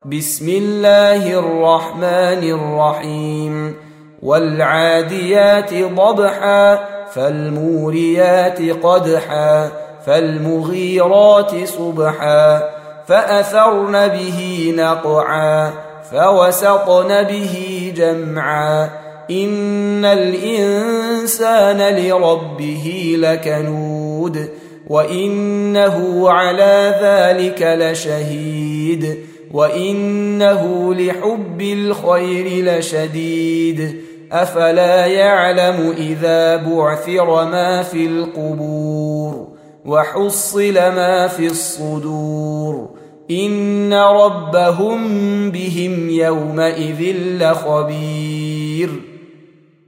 بسم الله الرحمن الرحيم والعاديات ضبحا فالموريات قدحا فالمغيرات صبحا فأثرن به نقعا فوسطن به جمعا إن الإنسان لربه لكنود وإنه على ذلك لشهيد وإنه لحب الخير لشديد أفلا يعلم إذا بعثر ما في القبور وحصل ما في الصدور إن ربهم بهم يومئذ لخبير